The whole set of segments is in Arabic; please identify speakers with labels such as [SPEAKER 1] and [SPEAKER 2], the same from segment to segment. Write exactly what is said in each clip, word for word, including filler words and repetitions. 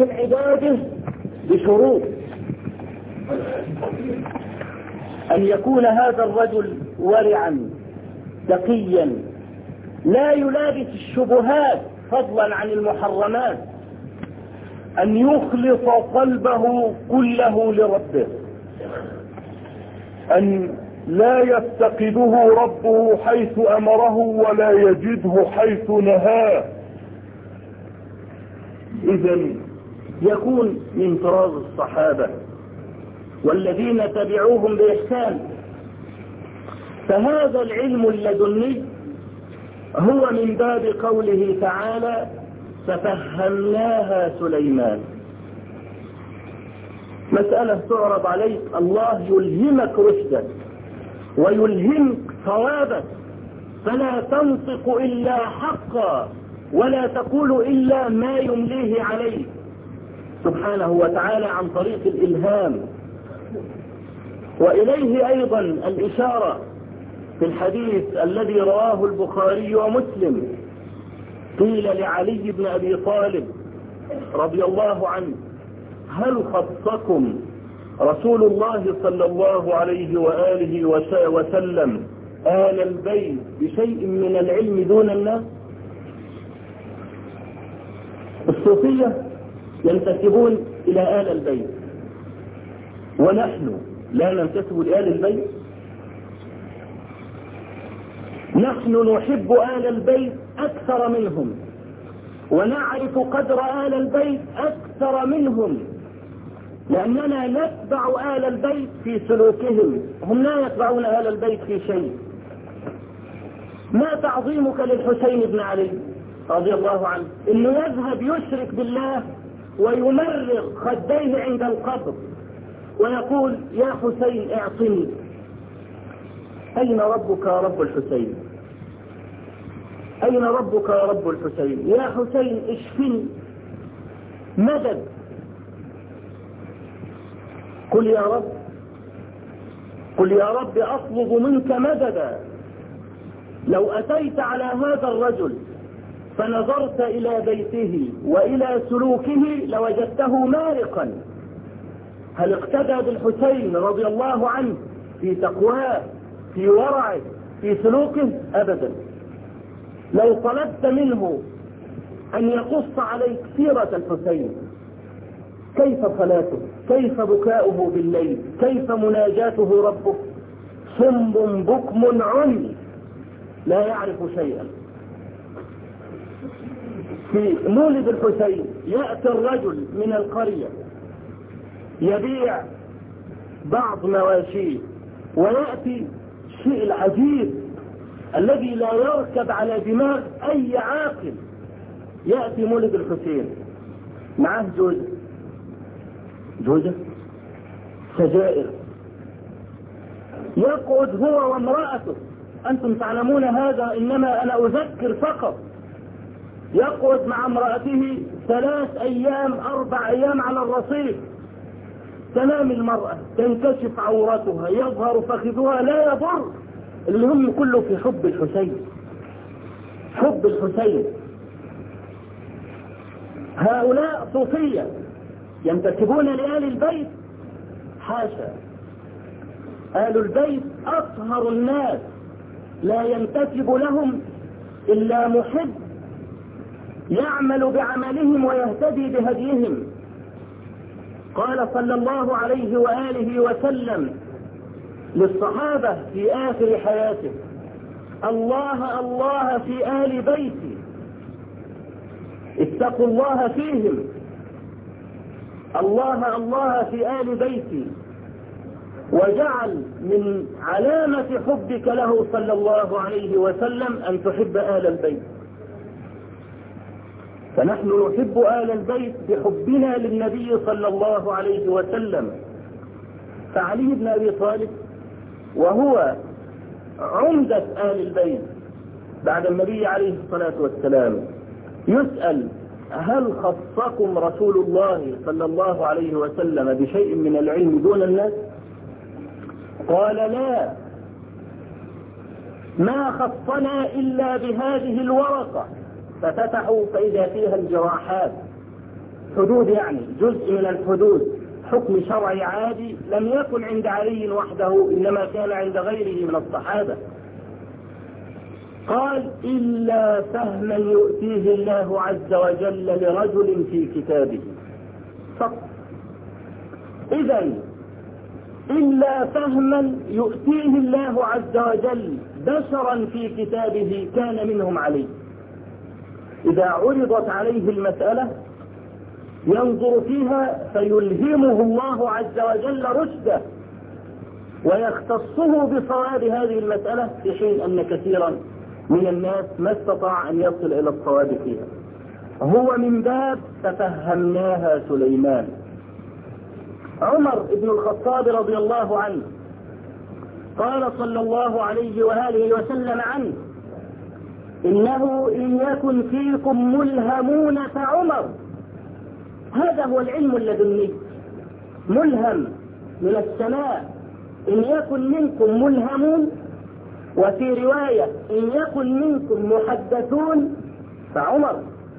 [SPEAKER 1] العبادة بشروط: أن يكون هذا الرجل ورعا تقيا لا يلابس الشبهات فضلا عن المحرمات، أن يخلص قلبه كله لربه، أن لا يفتقده ربه حيث أمره ولا يجده حيث نهاه. إذن يكون من طراز الصحابة والذين تبعوهم بإحسان. فهذا العلم اللدني هو من باب قوله تعالى: ففهمناها سليمان. مسألة تعرض عليك، الله يلهمك رشدك ويلهمك صوابك، فلا تنطق إلا حقا ولا تقول إلا ما يمليه عليك سبحانه وتعالى عن طريق الإلهام. وإليه أيضا الإشارة في الحديث الذي رواه البخاري ومسلم. قيل لعلي بن أبي طالب رضي الله عنه: هل خصكم رسول الله صلى الله عليه وآله وسلم آل البيت بشيء من العلم دون الناس؟ الصوفية ينتسبون إلى آل البيت، ونحن لا ننتسب لآل البيت. نحن نحب آل البيت أكثر منهم، ونعرف قدر آل البيت أكثر منهم، لأننا نتبع آل البيت في سلوكهم، هم لا يتبعون آل البيت في شيء. ما تعظيمك للحسين بن علي رضي الله عنه إنه يذهب يشرك بالله ويمرغ خديه عند القبر ويقول: يا حسين اعطني. أين ربك يا رب الحسين؟ أين ربك يا رب الحسين؟ يا حسين اشفني، مدد. قل يا رب، قل يا رب أطلب منك مددا. لو أتيت على هذا الرجل فنظرت إلى بيته وإلى سلوكه لوجدته مارقا. هل اقتدى بالحسين رضي الله عنه في تقواه، في ورعه، في سلوكه؟ أبدا. لو طلبت منه أن يقص عليك سيرة الحسين، كيف صلاته، كيف بكاؤه بالليل، كيف مناجاته ربه، صم بكم عمي لا يعرف شيئا. في مولد الحسين يأتي الرجل من القرية يبيع بعض مواشيه، ويأتي الشيء العجيب الذي لا يركب على دماغ أي عاقل. يأتي مولد الحسين معه جوزة، جوزة سجائر، يقعد هو وامرأته. أنتم تعلمون هذا، إنما أنا أذكر فقط. يقعد مع امرأته ثلاث أيام أربع أيام على الرصيف. تنام المرأة، تنكشف عورتها، يظهر فخذها، لا يضر. اللي هم كله في حب الحسين، حب الحسين. هؤلاء صوفية ينتسبون لآل البيت؟ حاشا، آل البيت أطهر الناس، لا ينتسب لهم إلا محب يعمل بعملهم ويهتدي بهديهم. قال صلى الله عليه وآله وسلم للصحابة في آخر حياته: الله الله في آل بيتي، اتقوا الله فيهم، الله الله في آل بيتي. وجعل من علامة حبك له صلى الله عليه وسلم أن تحب آل البيت. فنحن نحب آل البيت بحبنا للنبي صلى الله عليه وسلم. فعلي بن أبي طالب وهو عمدة آل البيت بعد النبي عليه الصلاة والسلام يسأل: هل خصكم رسول الله صلى الله عليه وسلم بشيء من العلم دون الناس؟ قال: لا، ما خصنا إلا بهذه الورقة. ففتحوا فإذا فيها الجراحات حدود يعني جزء من الحدود، حكم شرعي عادي لم يكن عند علي وحده، إنما كان عند غيره من الصحابة. قال إلا فهما يؤتيه الله عز وجل لرجل في كتابه فقط. إذن إلا فهما يؤتيه الله عز وجل بشرا في كتابه كان منهم علي. إذا عرضت عليه المسألة ينظر فيها فيلهمه الله عز وجل رشده ويختصه بصواب هذه المسألة، في حين أن كثيرا من الناس ما استطاع أن يصل إلى الصواب فيها. هو من باب تفهمناها سليمان. عمر بن الخطاب رضي الله عنه قال صلى الله عليه وآله وسلم عنه: إنه إن يكن فيكم ملهمون فعمر. هذا هو العلم اللدني، ملهم من السماء. إن يكن منكم ملهمون، وفي رواية إن يكن منكم محدثون فعمر.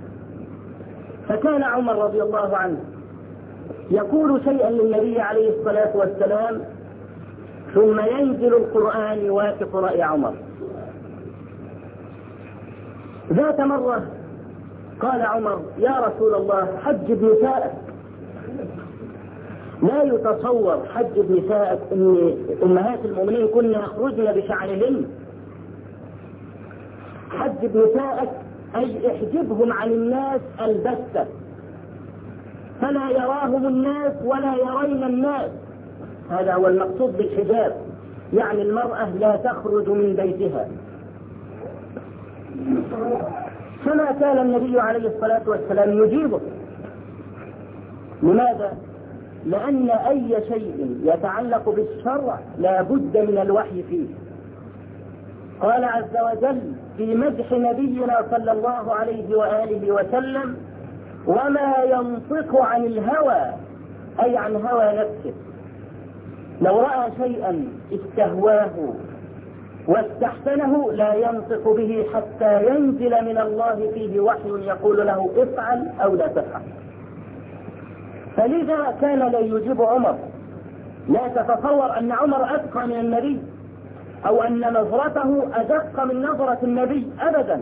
[SPEAKER 1] فكان عمر رضي الله عنه يقول شيئا للنبي عليه الصلاة والسلام ثم ينزل القرآن يوافق رأي عمر. ذات مرة قال عمر: يا رسول الله حجب نساءك. لا يتصور حجب نساءك ان امهات المؤمنين كن يخرجن بشعرهن. حجب نساءك اي احجبهم عن الناس البتة، فلا يراهم الناس ولا يرين الناس. هذا هو المقصود بالحجاب، يعني المرأة لا تخرج من بيتها. فما كان النبي عليه الصلاة والسلام يجيبه. لماذا؟ لأن أي شيء يتعلق بالشرع لا بد من الوحي فيه. قال عز وجل في مدح نبينا صلى الله عليه وآله وسلم: وما ينطق عن الهوى، أي عن هوى نفسه. لو رأى شيئا استهواه واستحسنه لا ينطق به حتى ينزل من الله فيه وحي يقول له افعل أو لا تفعل. فلذا كان لا يجيب عمر. لا تتصور أن عمر أتقى من النبي أو أن نظرته أدق من نظرة النبي، أبدا.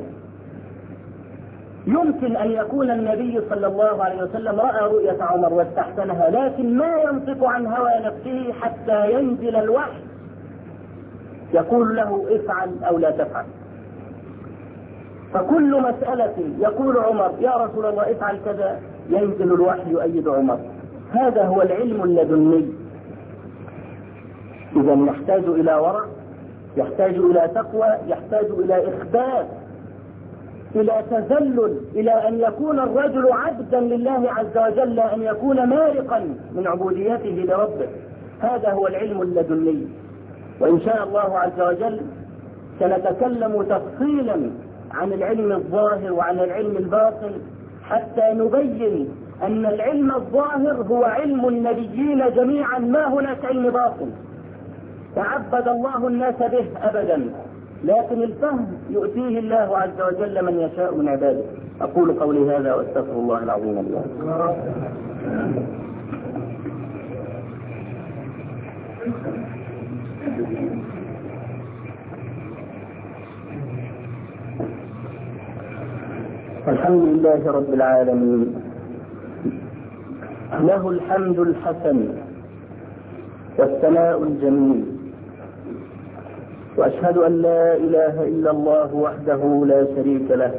[SPEAKER 1] يمكن أن يكون النبي صلى الله عليه وسلم رأى رؤية عمر واستحسنها، لكن ما ينطق عن هوى نفسه حتى ينزل الوحي يقول له افعل أو لا تفعل. فكل مسألة يقول عمر: يا رسول الله افعل كذا، ينزل الوحي يؤيد عمر. هذا هو العلم اللدني. إذا يحتاج إلى ورع، يحتاج إلى تقوى، يحتاج إلى إخبات، إلى تذلل، إلى أن يكون الرجل عبدا لله عز وجل، أن يكون مارقا من عبوديته لربه. هذا هو العلم اللدني. وإن شاء الله عز وجل سنتكلم تفصيلا عن العلم الظاهر وعن العلم الباطن، حتى نبين أن العلم الظاهر هو علم النبيين جميعا، ما هناك علم باطن تعبد الله الناس به أبدا، لكن الفهم يؤتيه الله عز وجل من يشاء من عباده. أقول قولي هذا وأستغفر الله العظيم لي. الحمد لله رب العالمين، له الحمد الحسن والثناء الجميل، وأشهد أن لا إله إلا الله وحده لا شريك له،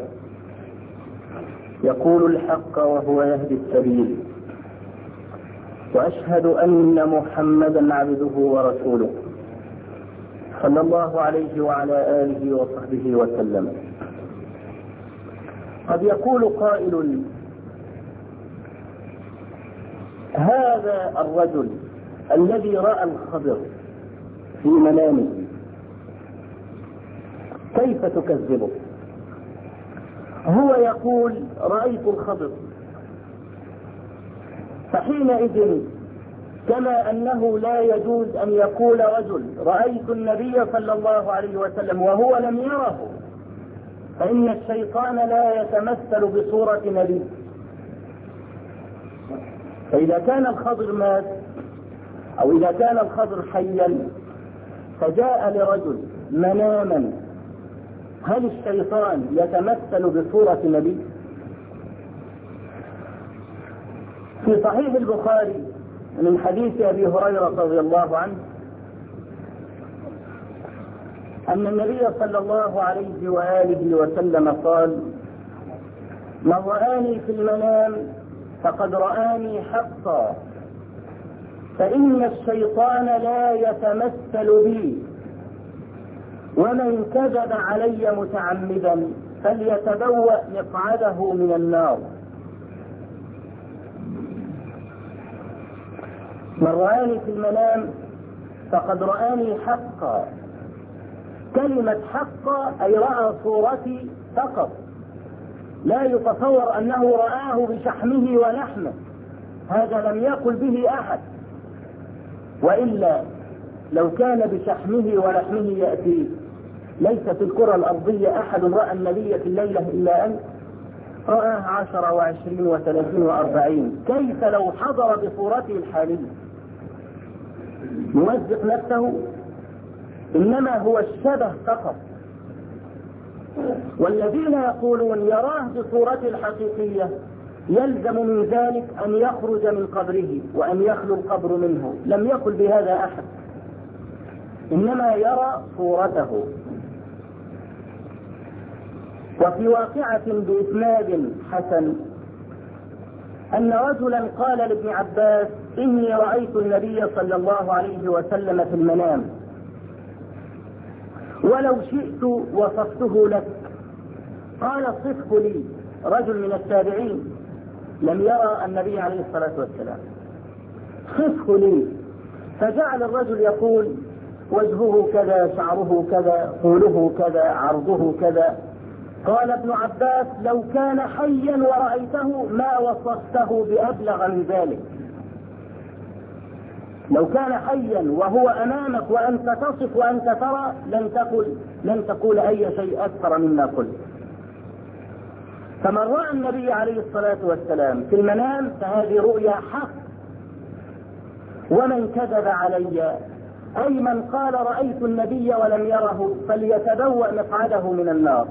[SPEAKER 1] يقول الحق وهو يهدي السبيل، وأشهد أن محمدا عبده ورسوله صلى الله عليه وعلى آله وصحبه وسلم. قد يقول قائل: هذا الرجل الذي رأى الخضر في منامه كيف تكذبه؟ هو يقول: رأيت الخضر. فحينئذ كما أنه لا يجوز أن يقول رجل رأيت النبي صلى الله عليه وسلم وهو لم يره، فإن الشيطان لا يتمثل بصورة نبي. فإذا كان الخضر مات أو إذا كان الخضر حيا فجاء لرجل مناما، هل الشيطان يتمثل بصورة نبي؟ في صحيح البخاري من حديث أبي هريرة رضي الله عنه أن النبي صلى الله عليه وآله وسلم قال: من رآني في المنام فقد رآني حقا، فإن الشيطان لا يتمثل بي، ومن كذب علي متعمدا فليتبوأ مقعده من النار. من رآني في المنام فقد رآني حقا، كلمة حقا أي رأى صورتي فقط، لا يتصور أنه رآه بشحمه ولحمه، هذا لم يقل به أحد، وإلا لو كان بشحمه ولحمه يأتي، ليس في الكرة الأرضية أحد رأى النبي في الليلة إلا أنت، رآه عشر وعشرين وثلاثين وأربعين، كيف لو حضر بصورته الحالية؟ يمزق نفسه، إنما هو الشبه فقط. والذين يقولون يراه بصورته الحقيقية يلزم من ذلك أن يخرج من قبره وأن يخلو القبر منه، لم يقل بهذا أحد، إنما يرى صورته. وفي واقعة بإسناد حسن أن رجلا قال لابن عباس: إني رأيت النبي صلى الله عليه وسلم في المنام، ولو شئت وصفته لك. قال: صفه لي. رجل من التابعين لم يرى النبي عليه الصلاة والسلام، صفه لي. فجعل الرجل يقول: وجهه كذا، شعره كذا، طوله كذا، عرضه كذا. قال ابن عباس: لو كان حيا ورأيته ما وصفته بأبلغ من ذلك. لو كان حيا وهو أمامك وأنت تصف وأنت ترى لن تقول لن تقول أي شيء أكثر مما قلت. فمن رأى النبي عليه الصلاة والسلام في المنام فهذه رؤيا حق. ومن كذب علي أي من قال رأيت النبي ولم يره فليتبوأ مقعده من النار،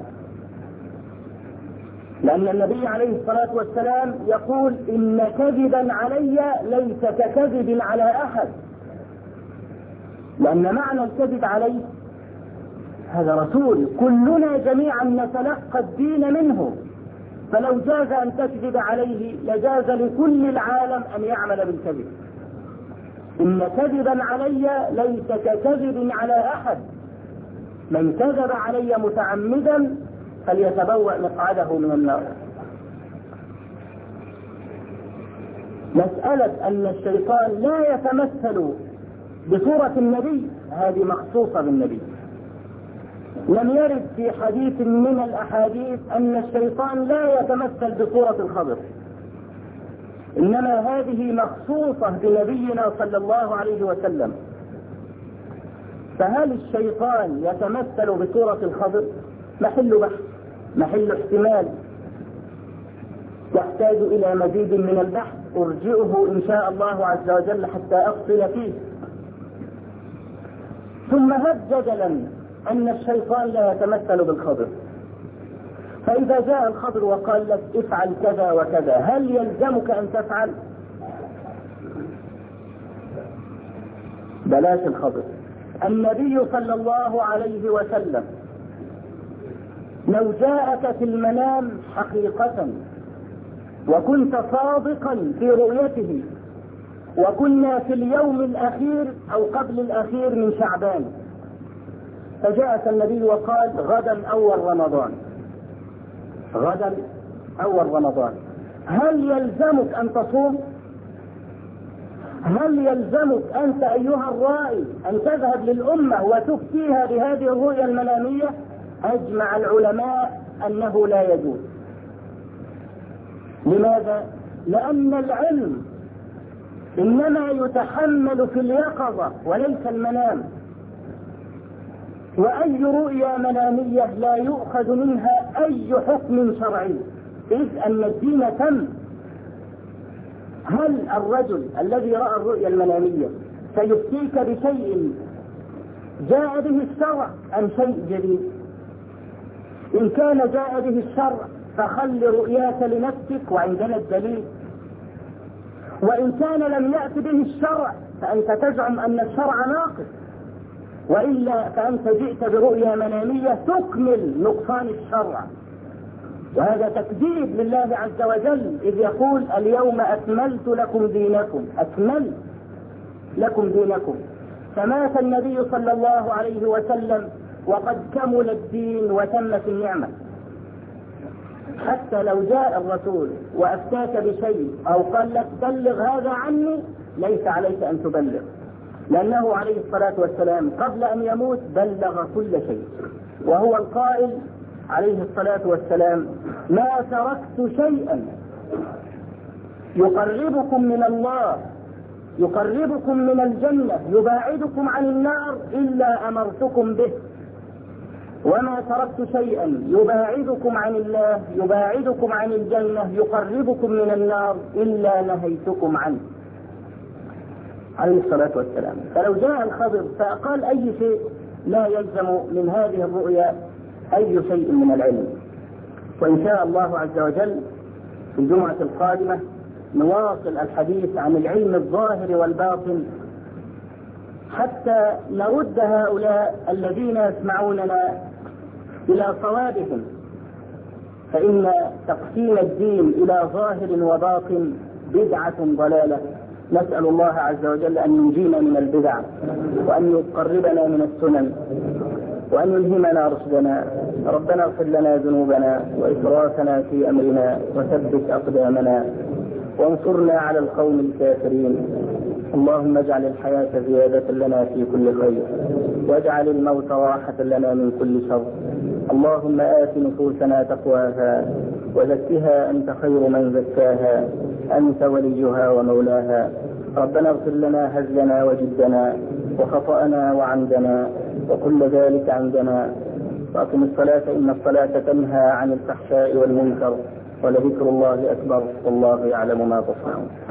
[SPEAKER 1] لأن النبي عليه الصلاة والسلام يقول: إن كذبا علي ليس ككذب على أحد، لأن معنى الكذب عليه هذا رسول، كلنا جميعا نتلقى الدين منه، فلو جاز أن تكذب عليه لجاز لكل العالم أن يعمل بالكذب. إن كذبا علي ليس ككذب على أحد، من كذب علي متعمدا فليتبوأ مقعده من النار. مسألة أن الشيطان لا يتمثل بصورة النبي هذه مخصوصة بالنبي. لم يرد في حديث من الأحاديث أن الشيطان لا يتمثل بصورة الخضر، إنما هذه مخصوصة بنبينا صلى الله عليه وسلم. فهل الشيطان يتمثل بصورة الخضر؟ محل بحث، محل احتمال، يحتاج إلى مزيد من البحث، أرجئه إن شاء الله عز وجل حتى أفصل فيه. ثم هب جدلا أن الشيطان لا يتمثل بالخضر، فإذا جاء الخضر وقال لك افعل كذا وكذا، هل يلزمك أن تفعل؟ بلاش الخضر. النبي صلى الله عليه وسلم لو جاءك في المنام حقيقة وكنت صادقا في رؤيته، وكنا في اليوم الأخير أو قبل الأخير من شعبان، فجاءك النبي وقال غدا أول رمضان، غدا أول رمضان، هل يلزمك أن تصوم؟ هل يلزمك أنت أيها الرائي أن تذهب للأمة وتفتيها بهذه الرؤيا المنامية؟ أجمع العلماء أنه لا يجوز. لماذا؟ لأن العلم إنما يتحمل في اليقظة وليس المنام، وأي رؤيا منامية لا يؤخذ منها أي حكم شرعي، إذ أن الدين تم. هل الرجل الذي رأى الرؤيا المنامية سيفتيك بشيء جاء به الشرع أم شيء جديد؟ إن كان جاء به الشرع فخل رؤياك لنفسك وعندنا الدليل، وإن كان لم يأت به الشرع فأنت تزعم أن الشرع ناقص، وإلا فأنت جئت برؤيا منامية تكمل نقصان الشرع، وهذا تكذيب لله عز وجل إذ يقول اليوم أكملت لكم دينكم، أكملت لكم دينكم. فمات النبي صلى الله عليه وسلم وقد كمل الدين وتمت النعمة. حتى لو جاء الرسول وأفتاك بشيء أو قال لك بلغ هذا عني، ليس عليك أن تبلغ، لأنه عليه الصلاة والسلام قبل أن يموت بلغ كل شيء، وهو القائل عليه الصلاة والسلام ما تركت شيئا يقربكم من الله يقربكم من الجنة يباعدكم عن النار إلا أمرتكم به، وما تركت شيئا يباعدكم عن الله يباعدكم عن الجنة يقربكم من النار إلا نهيتكم عنه عليه الصلاة والسلام. فلو جاء الخضر فقال أي شيء لا يلزم من هذه الرؤيا أي شيء من العلم. وإن شاء الله عز وجل في الجمعة القادمة نواصل الحديث عن العلم الظاهر والباطن حتى نرد هؤلاء الذين يسمعوننا إلى صوابهم، فإن تقسيم الدين إلى ظاهر وباطن بدعة ضلالة. نسأل الله عز وجل أن ينجينا من البدع وأن يقربنا من السنن وأن يلهمنا رشدنا. ربنا اغفر لنا ذنوبنا وإسرافنا في أمرنا وثبت أقدامنا وانصرنا على القوم الكافرين. اللهم اجعل الحياة زيادة لنا في كل خير واجعل الموت راحة لنا من كل شر. اللهم آت نفوسنا تقواها وزكها أنت خير من زكاها أنت وليها ومولاها. ربنا اغفر لنا هزلنا وجدنا وخطأنا وعمدنا وكل ذلك عندنا، وأقم الصلاة إن الصلاة تنهى عن الفحشاء والمنكر ولذكر الله أكبر والله يعلم ما تصنعون.